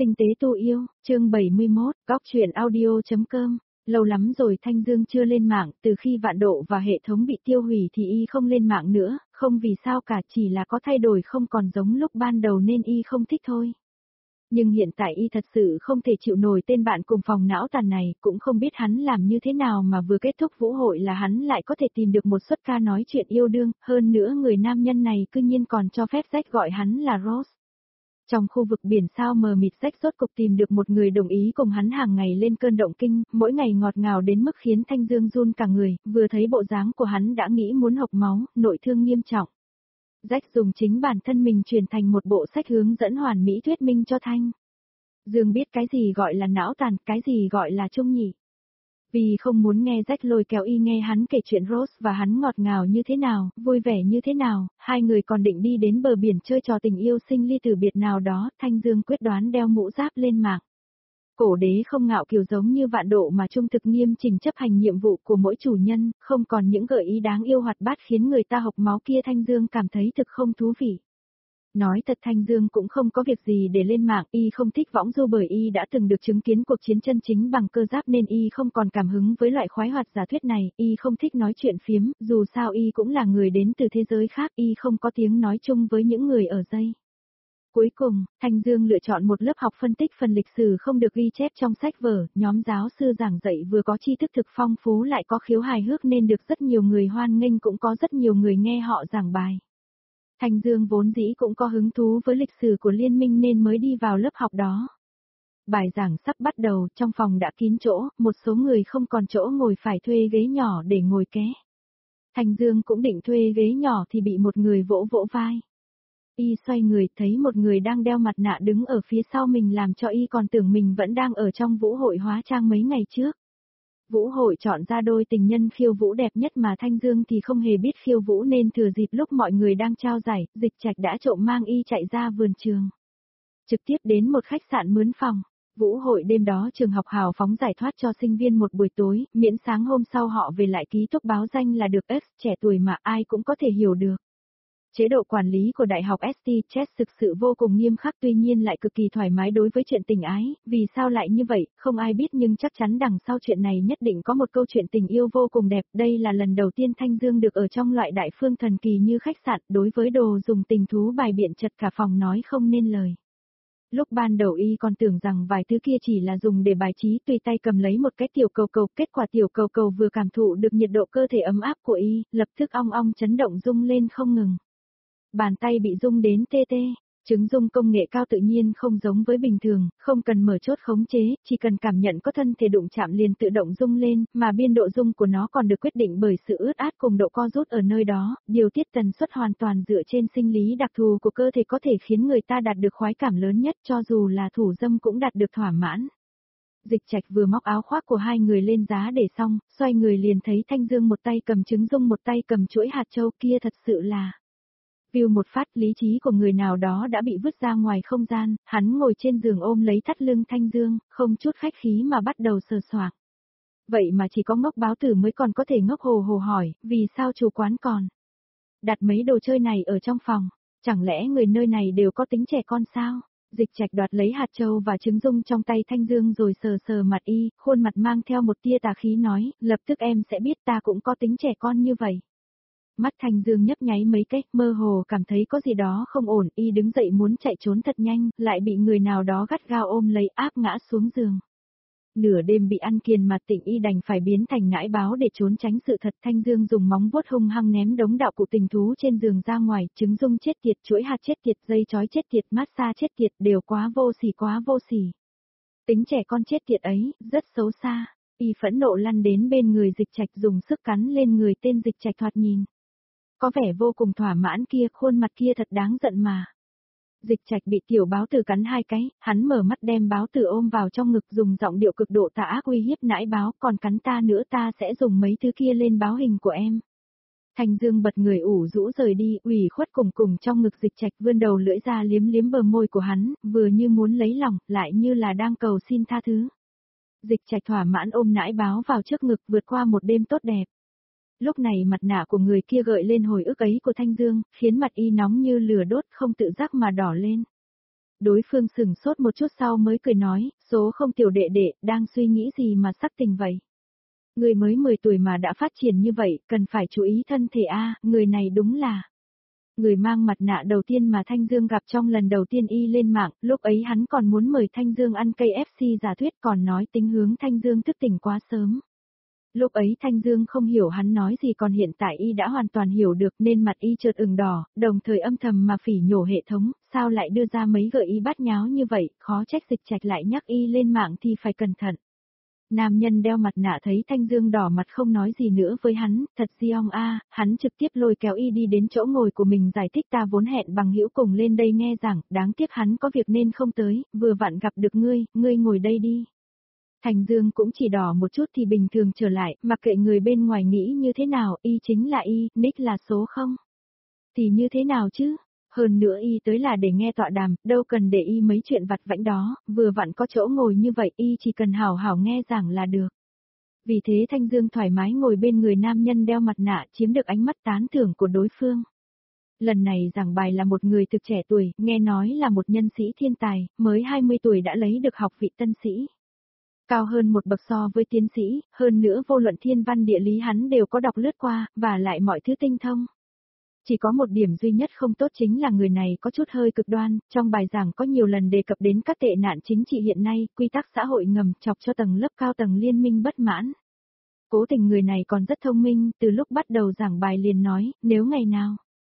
Tinh tế tu yêu, chương 71, góc truyện audio.com. Lâu lắm rồi Thanh Dương chưa lên mạng, từ khi vạn độ và hệ thống bị tiêu hủy thì y không lên mạng nữa, không vì sao cả, chỉ là có thay đổi không còn giống lúc ban đầu nên y không thích thôi. Nhưng hiện tại y thật sự không thể chịu nổi tên bạn cùng phòng não tàn này, cũng không biết hắn làm như thế nào mà vừa kết thúc vũ hội là hắn lại có thể tìm được một suất ca nói chuyện yêu đương, hơn nữa người nam nhân này cư nhiên còn cho phép Jack gọi hắn là Rose. Trong khu vực biển sao mờ mịt, Jack rốt cục tìm được một người đồng ý cùng hắn hàng ngày lên cơn động kinh, mỗi ngày ngọt ngào đến mức khiến Thanh Dương run cả người, vừa thấy bộ dáng của hắn đã nghĩ muốn hộc máu, nội thương nghiêm trọng. Jack dùng chính bản thân mình truyền thành một bộ sách hướng dẫn hoàn mỹ thuyết minh cho Thanh Dương biết cái gì gọi là não tàn, cái gì gọi là chung nhị. Vì không muốn nghe Jack lôi kéo y nghe hắn kể chuyện Rose và hắn ngọt ngào như thế nào, vui vẻ như thế nào, hai người còn định đi đến bờ biển chơi trò tình yêu sinh ly tử biệt nào đó, Thanh Dương quyết đoán đeo mũ giáp lên mạng. Cổ đế không ngạo kiều giống như vạn độ mà trung thực nghiêm chỉnh chấp hành nhiệm vụ của mỗi chủ nhân, không còn những gợi ý đáng yêu hoạt bát khiến người ta hộc máu kia. Thanh Dương cảm thấy thực không thú vị. Nói thật, Thanh Dương cũng không có việc gì để lên mạng, y không thích võng du bởi y đã từng được chứng kiến cuộc chiến chân chính bằng cơ giáp nên y không còn cảm hứng với loại khoái hoạt giả thuyết này, y không thích nói chuyện phiếm, dù sao y cũng là người đến từ thế giới khác, y không có tiếng nói chung với những người ở dây. Cuối cùng, Thanh Dương lựa chọn một lớp học phân tích phần lịch sử không được ghi chép trong sách vở, nhóm giáo sư giảng dạy vừa có tri thức thực phong phú lại có khiếu hài hước nên được rất nhiều người hoan nghênh, cũng có rất nhiều người nghe họ giảng bài. Thanh Dương vốn dĩ cũng có hứng thú với lịch sử của liên minh nên mới đi vào lớp học đó. Bài giảng sắp bắt đầu, trong phòng đã kín chỗ, một số người không còn chỗ ngồi phải thuê ghế nhỏ để ngồi ké. Thanh Dương cũng định thuê ghế nhỏ thì bị một người vỗ vỗ vai. Y xoay người thấy một người đang đeo mặt nạ đứng ở phía sau mình làm cho y còn tưởng mình vẫn đang ở trong vũ hội hóa trang mấy ngày trước. Vũ hội chọn ra đôi tình nhân khiêu vũ đẹp nhất mà Thanh Dương thì không hề biết khiêu vũ nên thừa dịp lúc mọi người đang trao giải, Dịch Trạch đã trộm mang y chạy ra vườn trường. Trực tiếp đến một khách sạn mướn phòng. Vũ hội đêm đó trường học hào phóng giải thoát cho sinh viên một buổi tối, miễn sáng hôm sau họ về lại ký túc báo danh là được. Trẻ tuổi mà ai cũng có thể hiểu được. Chế độ quản lý của Đại học St. Chess thực sự vô cùng nghiêm khắc, tuy nhiên lại cực kỳ thoải mái đối với chuyện tình ái, vì sao lại như vậy, không ai biết nhưng chắc chắn đằng sau chuyện này nhất định có một câu chuyện tình yêu vô cùng đẹp. Đây là lần đầu tiên Thanh Dương được ở trong loại đại phương thần kỳ như khách sạn, đối với đồ dùng tình thú bài biện chật cả phòng nói không nên lời. Lúc ban đầu y còn tưởng rằng vài thứ kia chỉ là dùng để bài trí, tùy tay cầm lấy một cái tiểu cầu cầu, kết quả tiểu cầu cầu vừa cảm thụ được nhiệt độ cơ thể ấm áp của y, lập tức ong ong chấn động rung lên không ngừng. Bàn tay bị rung đến tê tê, trứng rung công nghệ cao tự nhiên không giống với bình thường, không cần mở chốt khống chế, chỉ cần cảm nhận có thân thể đụng chạm liền tự động rung lên, mà biên độ rung của nó còn được quyết định bởi sự ướt át cùng độ co rút ở nơi đó, điều tiết tần suất hoàn toàn dựa trên sinh lý đặc thù của cơ thể có thể khiến người ta đạt được khoái cảm lớn nhất, cho dù là thủ dâm cũng đạt được thỏa mãn. Dịch Trạch vừa móc áo khoác của hai người lên giá để xong, xoay người liền thấy Thanh Dương một tay cầm trứng rung một tay cầm chuỗi hạt châu, kia thật sự là... View một phát, lý trí của người nào đó đã bị vứt ra ngoài không gian, hắn ngồi trên giường ôm lấy thắt lưng Thanh Dương, không chút khách khí mà bắt đầu sờ soạng. Vậy mà chỉ có ngốc báo tử mới còn có thể ngốc hồ hồ hỏi, vì sao chủ quán còn đặt mấy đồ chơi này ở trong phòng, chẳng lẽ người nơi này đều có tính trẻ con sao? Dịch Trạch đoạt lấy hạt châu và trứng rung trong tay Thanh Dương rồi sờ sờ mặt y, khuôn mặt mang theo một tia tà khí nói, lập tức em sẽ biết ta cũng có tính trẻ con như vậy. Mắt Thanh Dương nhấp nháy mấy cái, mơ hồ cảm thấy có gì đó không ổn, y đứng dậy muốn chạy trốn thật nhanh, lại bị người nào đó gắt gao ôm lấy áp ngã xuống giường. Nửa đêm bị ăn kiền mà tỉnh, y đành phải biến thành nãi báo để trốn tránh sự thật. Thanh Dương dùng móng vuốt hung hăng ném đống đạo cụ tình thú trên giường ra ngoài, trứng rung chết tiệt, chuỗi hạt chết tiệt, dây chói chết tiệt, massage chết tiệt, đều quá vô sỉ, quá vô sỉ. Tính trẻ con chết tiệt ấy, rất xấu xa. Y phẫn nộ lăn đến bên người Dịch Trạch dùng sức cắn lên người tên Dịch Trạch thoạt nhìn có vẻ vô cùng thỏa mãn kia, khuôn mặt kia thật đáng giận mà. Dịch Trạch bị tiểu báo tử cắn hai cái, hắn mở mắt đem báo tử ôm vào trong ngực, dùng giọng điệu cực độ tà ác uy hiếp nãi báo, còn cắn ta nữa ta sẽ dùng mấy thứ kia lên báo hình của em. Thanh Dương bật người ủ rũ rời đi, ủy khuất cùng cùng trong ngực Dịch Trạch vươn đầu lưỡi ra liếm liếm bờ môi của hắn, vừa như muốn lấy lòng, lại như là đang cầu xin tha thứ. Dịch Trạch thỏa mãn ôm nãi báo vào trước ngực, vượt qua một đêm tốt đẹp. Lúc này mặt nạ của người kia gợi lên hồi ức ấy của Thanh Dương, khiến mặt y nóng như lửa đốt, không tự giác mà đỏ lên. Đối phương sừng sốt một chút sau mới cười nói, số không tiểu đệ đệ, đang suy nghĩ gì mà sắc tình vậy? Người mới 10 tuổi mà đã phát triển như vậy, cần phải chú ý thân thể a, người này đúng là. Người mang mặt nạ đầu tiên mà Thanh Dương gặp trong lần đầu tiên y lên mạng, lúc ấy hắn còn muốn mời Thanh Dương ăn KFC giả thuyết còn nói tính hướng Thanh Dương thức tỉnh quá sớm. Lúc ấy Thanh Dương không hiểu hắn nói gì còn hiện tại y đã hoàn toàn hiểu được nên mặt y chợt ửng đỏ, đồng thời âm thầm mà phỉ nhổ hệ thống, sao lại đưa ra mấy gợi ý bát nháo như vậy, khó trách Dịch Trạch lại nhắc y lên mạng thì phải cẩn thận. Nam nhân đeo mặt nạ thấy Thanh Dương đỏ mặt không nói gì nữa với hắn, thật Giong a, hắn trực tiếp lôi kéo y đi đến chỗ ngồi của mình giải thích ta vốn hẹn bằng hữu cùng lên đây nghe giảng, đáng tiếc hắn có việc nên không tới, vừa vặn gặp được ngươi ngồi đây đi. Thanh Dương cũng chỉ đỏ một chút thì bình thường trở lại, mặc kệ người bên ngoài nghĩ như thế nào, y chính là y, nick là số không. Thì như thế nào chứ? Hơn nữa y tới là để nghe tọa đàm, đâu cần để y mấy chuyện vặt vãnh đó, vừa vặn có chỗ ngồi như vậy y chỉ cần hảo hảo nghe giảng là được. Vì thế Thanh Dương thoải mái ngồi bên người nam nhân đeo mặt nạ chiếm được ánh mắt tán thưởng của đối phương. Lần này giảng bài là một người thực trẻ tuổi, nghe nói là một nhân sĩ thiên tài, mới 20 tuổi đã lấy được học vị tân sĩ. Cao hơn một bậc so với tiến sĩ, hơn nữa vô luận thiên văn địa lý hắn đều có đọc lướt qua, và lại mọi thứ tinh thông. Chỉ có một điểm duy nhất không tốt chính là người này có chút hơi cực đoan, trong bài giảng có nhiều lần đề cập đến các tệ nạn chính trị hiện nay, quy tắc xã hội ngầm chọc cho tầng lớp cao tầng liên minh bất mãn. Cố tình người này còn rất thông minh, từ lúc bắt đầu giảng bài liền nói, nếu ngày nào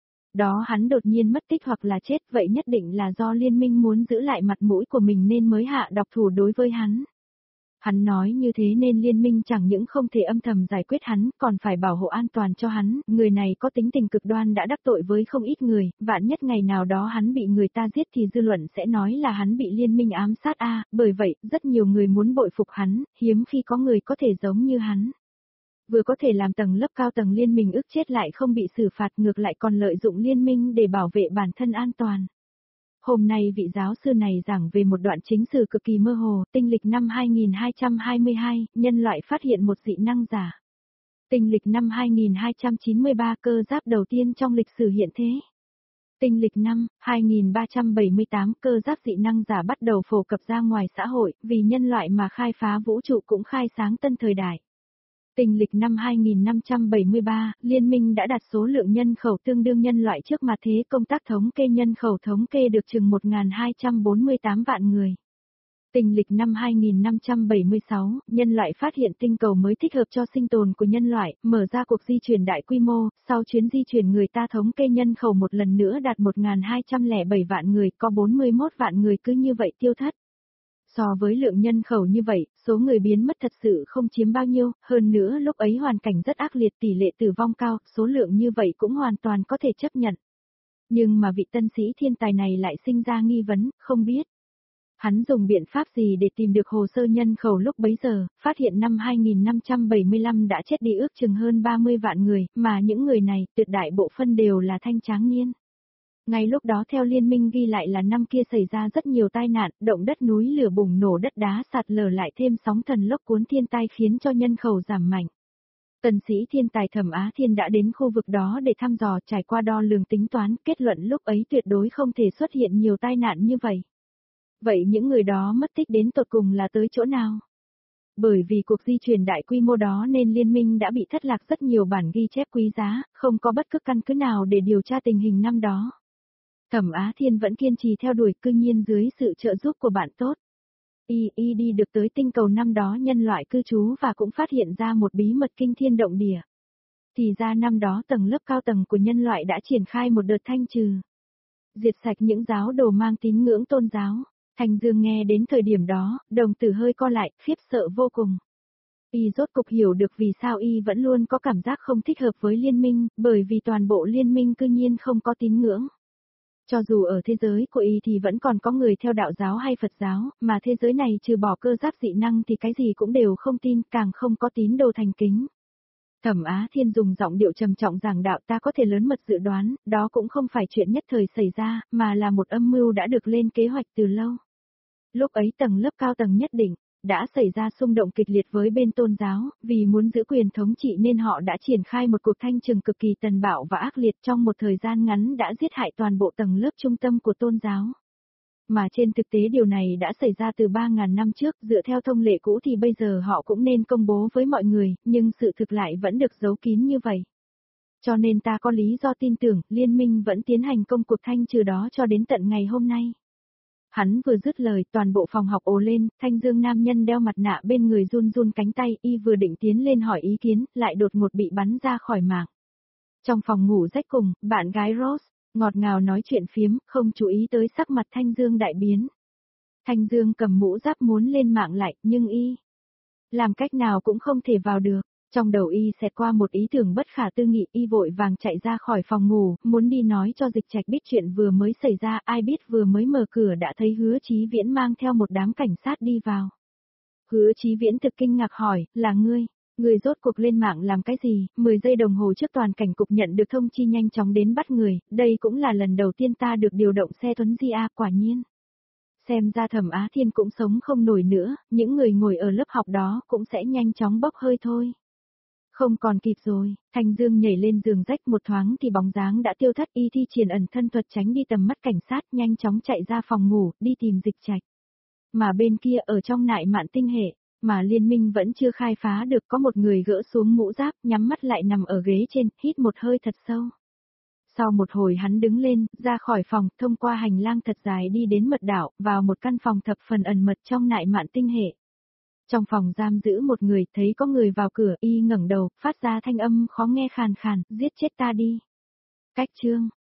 đó hắn đột nhiên mất tích hoặc là chết vậy nhất định là do liên minh muốn giữ lại mặt mũi của mình nên mới hạ độc thủ đối với hắn. Hắn nói như thế nên liên minh chẳng những không thể âm thầm giải quyết hắn, còn phải bảo hộ an toàn cho hắn, người này có tính tình cực đoan đã đắc tội với không ít người, vạn nhất ngày nào đó hắn bị người ta giết thì dư luận sẽ nói là hắn bị liên minh ám sát bởi vậy, rất nhiều người muốn bội phục hắn, hiếm khi có người có thể giống như hắn. Vừa có thể làm tầng lớp cao tầng liên minh ức chết lại không bị xử phạt ngược lại còn lợi dụng liên minh để bảo vệ bản thân an toàn. Hôm nay vị giáo sư này giảng về một đoạn chính sử cực kỳ mơ hồ, tinh lịch năm 2222, nhân loại phát hiện một dị năng giả. Tinh lịch năm 2293 cơ giáp đầu tiên trong lịch sử hiện thế. Tinh lịch năm 2378 cơ giáp dị năng giả bắt đầu phổ cập ra ngoài xã hội, vì nhân loại mà khai phá vũ trụ cũng khai sáng tân thời đại. Tinh lịch năm 2573, Liên minh đã đạt số lượng nhân khẩu tương đương nhân loại trước mặt thế công tác thống kê nhân khẩu thống kê được chừng 1248 vạn người. Tinh lịch năm 2576, nhân loại phát hiện tinh cầu mới thích hợp cho sinh tồn của nhân loại, mở ra cuộc di chuyển đại quy mô, sau chuyến di chuyển người ta thống kê nhân khẩu một lần nữa đạt 1207 vạn người, có 41 vạn người cứ như vậy tiêu thất. So với lượng nhân khẩu như vậy, số người biến mất thật sự không chiếm bao nhiêu, hơn nữa lúc ấy hoàn cảnh rất ác liệt tỷ lệ tử vong cao, số lượng như vậy cũng hoàn toàn có thể chấp nhận. Nhưng mà vị tân sĩ thiên tài này lại sinh ra nghi vấn, không biết. Hắn dùng biện pháp gì để tìm được hồ sơ nhân khẩu lúc bấy giờ, phát hiện năm 2575 đã chết đi ước chừng hơn 30 vạn người, mà những người này, tuyệt đại bộ phân đều là thanh tráng niên. Ngay lúc đó theo liên minh ghi lại là năm kia xảy ra rất nhiều tai nạn, động đất núi lửa bùng nổ đất đá sạt lở lại thêm sóng thần lốc cuốn thiên tai khiến cho nhân khẩu giảm mạnh. Tần sĩ thiên tài Thẩm Á Thiên đã đến khu vực đó để thăm dò trải qua đo lường tính toán, kết luận lúc ấy tuyệt đối không thể xuất hiện nhiều tai nạn như vậy. Vậy những người đó mất tích đến tột cùng là tới chỗ nào? Bởi vì cuộc di chuyển đại quy mô đó nên liên minh đã bị thất lạc rất nhiều bản ghi chép quý giá, không có bất cứ căn cứ nào để điều tra tình hình năm đó. Thẩm Á Thiên vẫn kiên trì theo đuổi cư nhiên dưới sự trợ giúp của bạn tốt. Y đi được tới tinh cầu năm đó nhân loại cư trú và cũng phát hiện ra một bí mật kinh thiên động địa. Thì ra năm đó tầng lớp cao tầng của nhân loại đã triển khai một đợt thanh trừ. Diệt sạch những giáo đồ mang tín ngưỡng tôn giáo. Thanh Dương nghe đến thời điểm đó, đồng tử hơi co lại, khiếp sợ vô cùng. Y rốt cục hiểu được vì sao Y vẫn luôn có cảm giác không thích hợp với liên minh, bởi vì toàn bộ liên minh cư nhiên không có tín ngưỡng. Cho dù ở thế giới của Y thì vẫn còn có người theo đạo giáo hay Phật giáo, mà thế giới này trừ bỏ cơ giáp dị năng thì cái gì cũng đều không tin, càng không có tín đồ thành kính. Thẩm Á Thiên dùng giọng điệu trầm trọng giảng đạo ta có thể lớn mật dự đoán, đó cũng không phải chuyện nhất thời xảy ra, mà là một âm mưu đã được lên kế hoạch từ lâu. Lúc ấy tầng lớp cao tầng nhất định, đã xảy ra xung động kịch liệt với bên tôn giáo, vì muốn giữ quyền thống trị nên họ đã triển khai một cuộc thanh trừng cực kỳ tàn bạo và ác liệt trong một thời gian ngắn đã giết hại toàn bộ tầng lớp trung tâm của tôn giáo. Mà trên thực tế điều này đã xảy ra từ 3.000 năm trước, dựa theo thông lệ cũ thì bây giờ họ cũng nên công bố với mọi người, nhưng sự thực lại vẫn được giấu kín như vậy. Cho nên ta có lý do tin tưởng, liên minh vẫn tiến hành công cuộc thanh trừ đó cho đến tận ngày hôm nay. Hắn vừa dứt lời, toàn bộ phòng học ồ lên, Thanh Dương nam nhân đeo mặt nạ bên người run run cánh tay, y vừa định tiến lên hỏi ý kiến, lại đột ngột bị bắn ra khỏi mạng. Trong phòng ngủ rách cùng, bạn gái Rose, ngọt ngào nói chuyện phiếm, không chú ý tới sắc mặt Thanh Dương đại biến. Thanh Dương cầm mũ giáp muốn lên mạng lại, nhưng y làm cách nào cũng không thể vào được. Trong đầu y xẹt qua một ý tưởng bất khả tư nghị, y vội vàng chạy ra khỏi phòng ngủ, muốn đi nói cho Dịch Trạch biết chuyện vừa mới xảy ra, ai biết vừa mới mở cửa đã thấy Hứa Chí Viễn mang theo một đám cảnh sát đi vào. Hứa Chí Viễn thực kinh ngạc hỏi, là ngươi? Người rốt cuộc lên mạng làm cái gì? 10 giây đồng hồ trước toàn cảnh cục nhận được thông chi nhanh chóng đến bắt người, đây cũng là lần đầu tiên ta được điều động xe Tuấn Di A, quả nhiên. Xem ra Thẩm Á Thiên cũng sống không nổi nữa, những người ngồi ở lớp học đó cũng sẽ nhanh chóng bốc hơi thôi. Không còn kịp rồi, Thanh Dương nhảy lên giường rách một thoáng thì bóng dáng đã tiêu thất, y thi triển ẩn thân thuật tránh đi tầm mắt cảnh sát, nhanh chóng chạy ra phòng ngủ, đi tìm Dịch Trạch. Mà bên kia ở trong nại mạn tinh hệ, mà liên minh vẫn chưa khai phá được, có một người gỡ xuống mũ giáp, nhắm mắt lại nằm ở ghế trên, hít một hơi thật sâu. Sau một hồi hắn đứng lên, ra khỏi phòng, thông qua hành lang thật dài đi đến mật đảo, vào một căn phòng thập phần ẩn mật trong nại mạn tinh hệ. Trong phòng giam giữ một người, thấy có người vào cửa, y ngẩng đầu, phát ra thanh âm khó nghe khàn khàn, giết chết ta đi. Cách chương